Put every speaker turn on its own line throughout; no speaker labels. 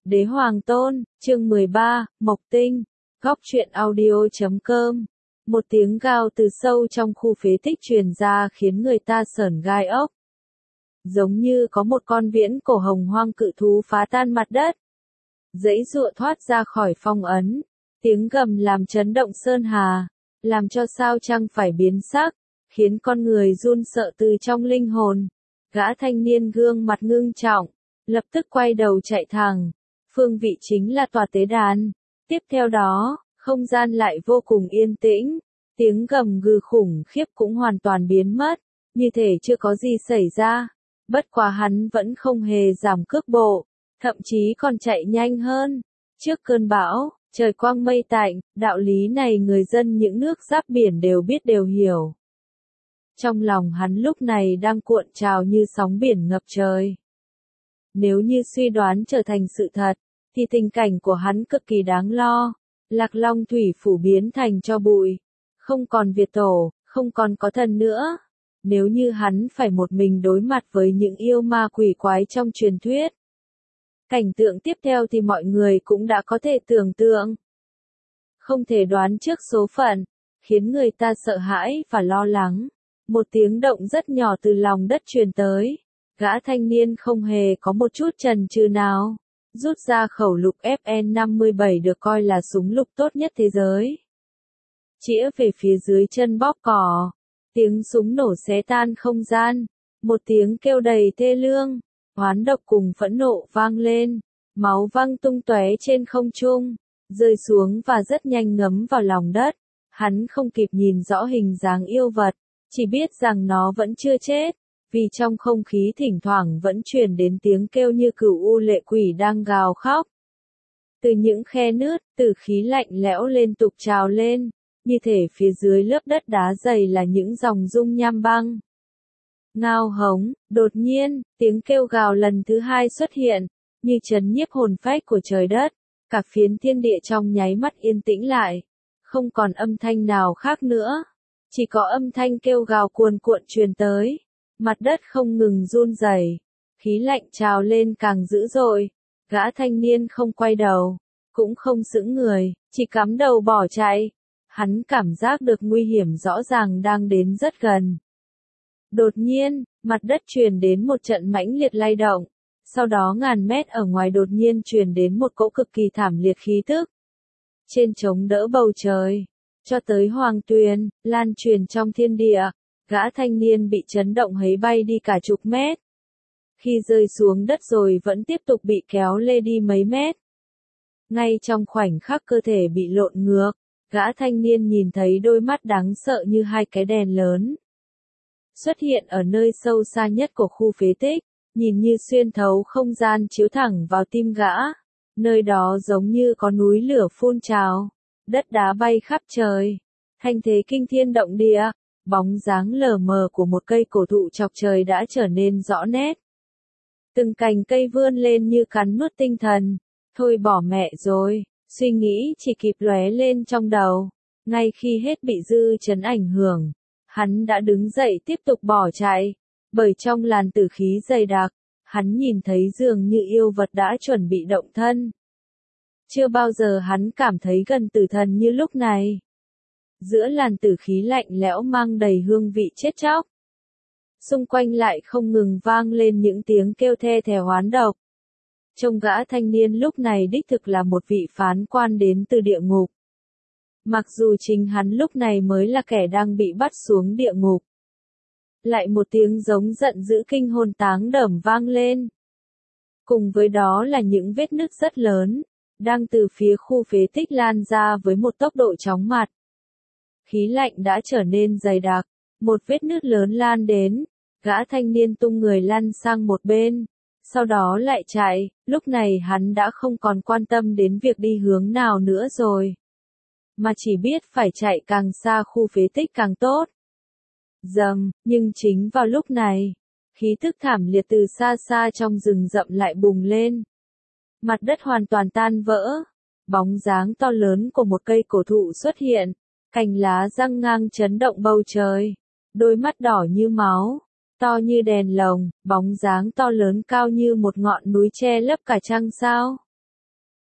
Đế Hoàng Tôn, chương 13, Mộc Tinh, Góc truyện audio.com. Một tiếng gào từ sâu trong khu phế tích truyền ra khiến người ta sởn gai ốc. Giống như có một con viễn cổ hồng hoang cự thú phá tan mặt đất. Giãy giụa thoát ra khỏi phong ấn. Tiếng gầm làm chấn động sơn hà, làm cho sao trăng phải biến sắc, khiến con người run sợ từ trong linh hồn. Gã thanh niên gương mặt ngưng trọng, lập tức quay đầu chạy thẳng. Phương vị chính là tòa tế đàn. Tiếp theo đó, không gian lại vô cùng yên tĩnh. Tiếng gầm gừ khủng khiếp cũng hoàn toàn biến mất, như thể chưa có gì xảy ra. Bất quá hắn vẫn không hề giảm cước bộ, thậm chí còn chạy nhanh hơn. Trước cơn bão, trời quang mây tạnh, đạo lý này người dân những nước giáp biển đều biết đều hiểu. Trong lòng hắn lúc này đang cuộn trào như sóng biển ngập trời. Nếu như suy đoán trở thành sự thật, thì tình cảnh của hắn cực kỳ đáng lo. Lạc Long Thủy phủ biến thành tro bụi. Không còn Việt tổ, không còn có thần nữa. Nếu như hắn phải một mình đối mặt với những yêu ma quỷ quái trong truyền thuyết. Cảnh tượng tiếp theo thì mọi người cũng đã có thể tưởng tượng. Không thể đoán trước số phận, khiến người ta sợ hãi và lo lắng. Một tiếng động rất nhỏ từ lòng đất truyền tới. Gã thanh niên không hề có một chút chần chừ nào. Rút ra khẩu lục FN57 được coi là súng lục tốt nhất thế giới. Chĩa về phía dưới chân bóp cò. Tiếng súng nổ xé tan không gian. Một tiếng kêu đầy thê lương, oán độc cùng phẫn nộ vang lên. Máu văng tung tóe trên không trung, rơi xuống và rất nhanh ngấm vào lòng đất. Hắn không kịp nhìn rõ hình dáng yêu vật, chỉ biết rằng nó vẫn chưa chết. Vì trong không khí thỉnh thoảng vẫn truyền đến tiếng kêu như cửu u lệ quỷ đang gào khóc. Từ những khe nứt, tử khí lạnh lẽo liên tục trào lên, như thể phía dưới lớp đất đá dày là những dòng dung nham băng. Ngao hống, đột nhiên, tiếng kêu gào lần thứ hai xuất hiện, như trấn nhiếp hồn phách của trời đất. Cả phiến thiên địa trong nháy mắt yên tĩnh lại, không còn âm thanh nào khác nữa, chỉ có âm thanh kêu gào cuồn cuộn truyền tới. Mặt đất không ngừng run rẩy, khí lạnh trào lên càng dữ dội. Gã thanh niên không quay đầu, cũng không sững người, chỉ cắm đầu bỏ chạy. Hắn cảm giác được nguy hiểm rõ ràng đang đến rất gần. Đột nhiên, mặt đất truyền đến một trận mãnh liệt lay động. Sau đó ngàn mét ở ngoài đột nhiên truyền đến một cỗ cực kỳ thảm liệt khí tức. Trên chống đỡ bầu trời, cho tới hoàng tuyền, lan truyền trong thiên địa. Gã thanh niên bị chấn động hấy bay đi cả chục mét. Khi rơi xuống đất rồi vẫn tiếp tục bị kéo lê đi mấy mét. Ngay trong khoảnh khắc cơ thể bị lộn ngược, gã thanh niên nhìn thấy đôi mắt đáng sợ như hai cái đèn lớn. Xuất hiện ở nơi sâu xa nhất của khu phế tích, nhìn như xuyên thấu không gian chiếu thẳng vào tim gã. Nơi đó giống như có núi lửa phun trào, đất đá bay khắp trời. Thanh thế kinh thiên động địa. Bóng dáng lờ mờ của một cây cổ thụ chọc trời đã trở nên rõ nét. Từng cành cây vươn lên như cắn nuốt tinh thần. Thôi bỏ mẹ rồi, suy nghĩ chỉ kịp lóe lên trong đầu. Ngay khi hết bị dư chấn ảnh hưởng, hắn đã đứng dậy tiếp tục bỏ chạy. Bởi trong làn tử khí dày đặc, hắn nhìn thấy dường như yêu vật đã chuẩn bị động thân. Chưa bao giờ hắn cảm thấy gần tử thần như lúc này. Giữa làn tử khí lạnh lẽo mang đầy hương vị chết chóc. Xung quanh lại không ngừng vang lên những tiếng kêu the thé oán độc. Trông gã thanh niên lúc này đích thực là một vị phán quan đến từ địa ngục. Mặc dù chính hắn lúc này mới là kẻ đang bị bắt xuống địa ngục. Lại một tiếng giống giận dữ kinh hồn táng đởm vang lên. Cùng với đó là những vết nứt rất lớn, đang từ phía khu phế tích lan ra với một tốc độ chóng mặt. Khí lạnh đã trở nên dày đặc, một vết nứt lớn lan đến, gã thanh niên tung người lăn sang một bên, sau đó lại chạy. Lúc này hắn đã không còn quan tâm đến việc đi hướng nào nữa rồi, mà chỉ biết phải chạy càng xa khu phế tích càng tốt. Dầm, nhưng chính vào lúc này, khí tức thảm liệt từ xa xa trong rừng rậm lại bùng lên. Mặt đất hoàn toàn tan vỡ, bóng dáng to lớn của một cây cổ thụ xuất hiện. Cành lá răng ngang chấn động bầu trời, đôi mắt đỏ như máu, to như đèn lồng, bóng dáng to lớn cao như một ngọn núi che lấp cả trăng sao.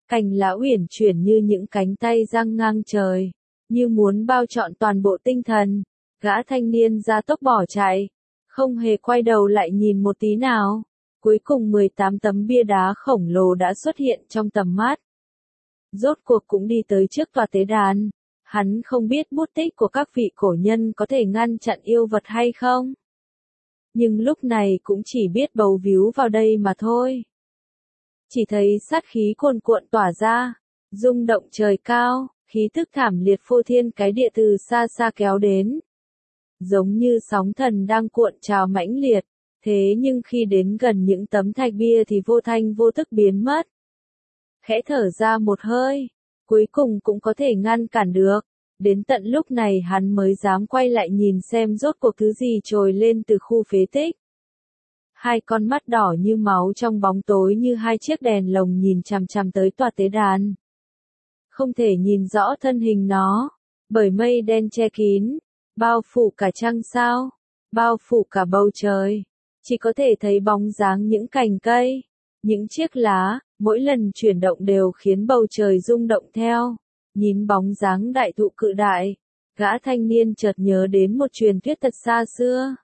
Cành lá uyển chuyển như những cánh tay giang ngang trời, như muốn bao trọn toàn bộ tinh thần. Gã thanh niên ra tốc bỏ chạy, không hề quay đầu lại nhìn một tí nào. Cuối cùng 18 tấm bia đá khổng lồ đã xuất hiện trong tầm mắt. Rốt cuộc cũng đi tới trước tòa tế đàn. Hắn không biết bút tích của các vị cổ nhân có thể ngăn chặn yêu vật hay không. Nhưng lúc này cũng chỉ biết bấu víu vào đây mà thôi. Chỉ thấy sát khí cuồn cuộn tỏa ra, rung động trời cao, khí tức thảm liệt phô thiên cái địa từ xa xa kéo đến. Giống như sóng thần đang cuộn trào mãnh liệt, thế nhưng khi đến gần những tấm thạch bia thì vô thanh vô tức biến mất. Khẽ thở ra một hơi, cuối cùng cũng có thể ngăn cản được. Đến tận lúc này hắn mới dám quay lại nhìn xem rốt cuộc thứ gì trồi lên từ khu phế tích. Hai con mắt đỏ như máu trong bóng tối như hai chiếc đèn lồng nhìn chằm chằm tới tòa tế đàn. Không thể nhìn rõ thân hình nó, bởi mây đen che kín, bao phủ cả trăng sao, bao phủ cả bầu trời. Chỉ có thể thấy bóng dáng những cành cây, những chiếc lá, mỗi lần chuyển động đều khiến bầu trời rung động theo. Nhìn bóng dáng đại thụ cự đại, gã thanh niên chợt nhớ đến một truyền thuyết thật xa xưa.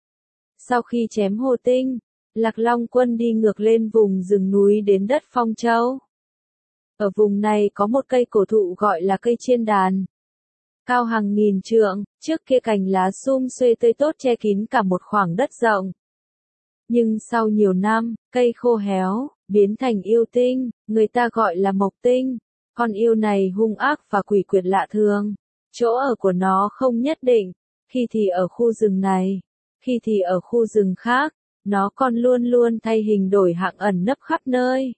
Sau khi chém Hồ Tinh, Lạc Long Quân đi ngược lên vùng rừng núi đến đất Phong Châu. Ở vùng này có một cây cổ thụ gọi là cây chiên đàn. Cao hàng nghìn trượng, trước kia cành lá sum xuê tươi tốt che kín cả một khoảng đất rộng. Nhưng sau nhiều năm, cây khô héo, biến thành yêu tinh, người ta gọi là mộc tinh. Con yêu này hung ác và quỷ quyệt lạ thường. Chỗ ở của nó không nhất định, khi thì ở khu rừng này, khi thì ở khu rừng khác, nó còn luôn luôn thay hình đổi hạng ẩn nấp khắp nơi.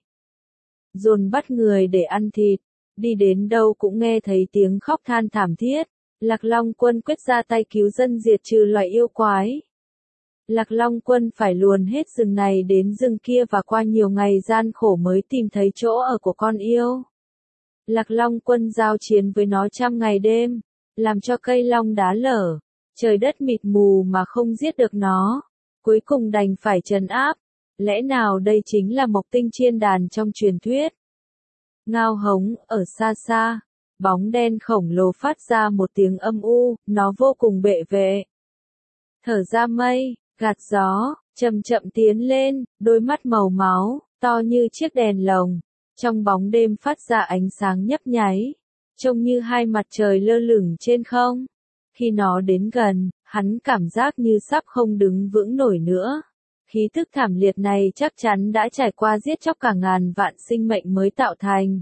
Dồn bắt người để ăn thịt, đi đến đâu cũng nghe thấy tiếng khóc than thảm thiết. Lạc Long Quân quyết ra tay cứu dân diệt trừ loài yêu quái. Lạc Long Quân phải luồn hết rừng này đến rừng kia và qua nhiều ngày gian khổ mới tìm thấy chỗ ở của con yêu. Lạc Long Quân giao chiến với nó trăm ngày đêm, làm cho cây long đá lở, trời đất mịt mù mà không giết được nó, cuối cùng đành phải trấn áp. Lẽ nào đây chính là mộc tinh chiên đàn trong truyền thuyết? Ngao hống, ở xa xa, bóng đen khổng lồ phát ra một tiếng âm u, nó vô cùng bệ vệ. Thở ra mây, gạt gió, chậm chậm tiến lên, đôi mắt màu máu, to như chiếc đèn lồng. Trong bóng đêm phát ra ánh sáng nhấp nháy, trông như hai mặt trời lơ lửng trên không. Khi nó đến gần, hắn cảm giác như sắp không đứng vững nổi nữa. Khí tức thảm liệt này chắc chắn đã trải qua giết chóc cả ngàn vạn sinh mệnh mới tạo thành.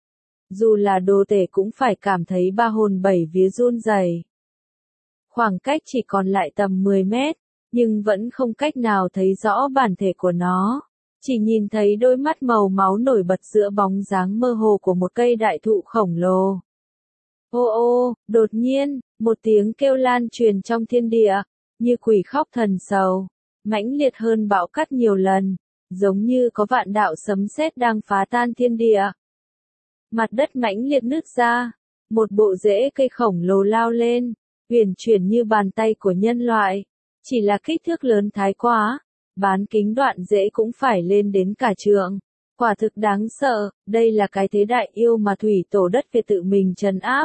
Dù là đồ tể cũng phải cảm thấy ba hồn bảy vía run rẩy. Khoảng cách chỉ còn lại tầm 10 mét, nhưng vẫn không cách nào thấy rõ bản thể của nó. Chỉ nhìn thấy đôi mắt màu máu nổi bật giữa bóng dáng mơ hồ của một cây đại thụ khổng lồ. Ô ô, đột nhiên, một tiếng kêu lan truyền trong thiên địa, như quỷ khóc thần sầu, mãnh liệt hơn bão cát nhiều lần, giống như có vạn đạo sấm sét đang phá tan thiên địa. Mặt đất mãnh liệt nứt ra, một bộ rễ cây khổng lồ lao lên, uyển chuyển như bàn tay của nhân loại, chỉ là kích thước lớn thái quá. Bán kính đoạn rễ cũng phải lên đến cả trượng. Quả thực đáng sợ, đây là cái thế đại yêu mà thủy tổ đất về tự mình trấn áp.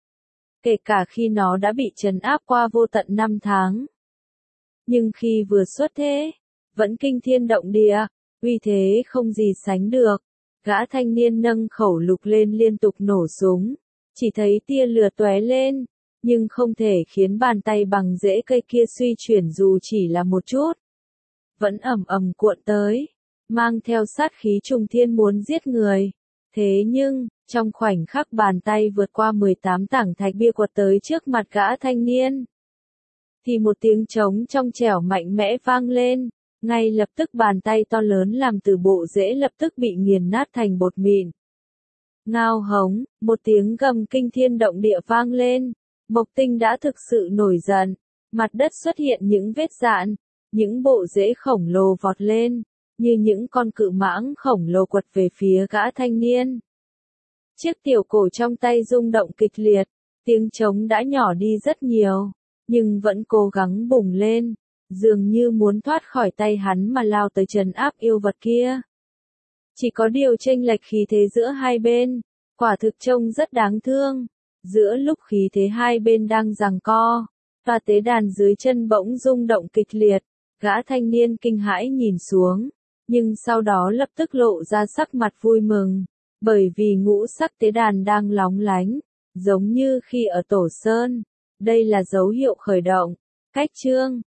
Kể cả khi nó đã bị trấn áp qua vô tận 5 tháng. Nhưng khi vừa xuất thế, vẫn kinh thiên động địa, uy thế không gì sánh được. Gã thanh niên nâng khẩu lục lên liên tục nổ súng. Chỉ thấy tia lửa tóe lên, nhưng không thể khiến bàn tay bằng rễ cây kia suy chuyển dù chỉ là một chút. Vẫn ầm ầm cuộn tới, mang theo sát khí trùng thiên muốn giết người. Thế nhưng, trong khoảnh khắc bàn tay vượt qua 18 tảng thạch bia quật tới trước mặt gã thanh niên, thì một tiếng trống trong trẻo mạnh mẽ vang lên, ngay lập tức bàn tay to lớn làm từ bộ rễ lập tức bị nghiền nát thành bột mịn. Ngao hống, một tiếng gầm kinh thiên động địa vang lên, Mộc Tinh đã thực sự nổi giận, mặt đất xuất hiện những vết dạn. Những bộ rễ khổng lồ vọt lên, như những con cự mãng khổng lồ quật về phía gã thanh niên. Chiếc tiểu cổ trong tay rung động kịch liệt, tiếng trống đã nhỏ đi rất nhiều, nhưng vẫn cố gắng bùng lên, dường như muốn thoát khỏi tay hắn mà lao tới trấn áp yêu vật kia. Chỉ có điều chênh lệch khí thế giữa hai bên, quả thực trông rất đáng thương. Giữa lúc khí thế hai bên đang giằng co, và tế đàn dưới chân bỗng rung động kịch liệt, gã thanh niên kinh hãi nhìn xuống, nhưng sau đó lập tức lộ ra sắc mặt vui mừng, bởi vì ngũ sắc tế đàn đang lóng lánh, giống như khi ở Tổ Sơn. Đây là dấu hiệu khởi động. Cách chương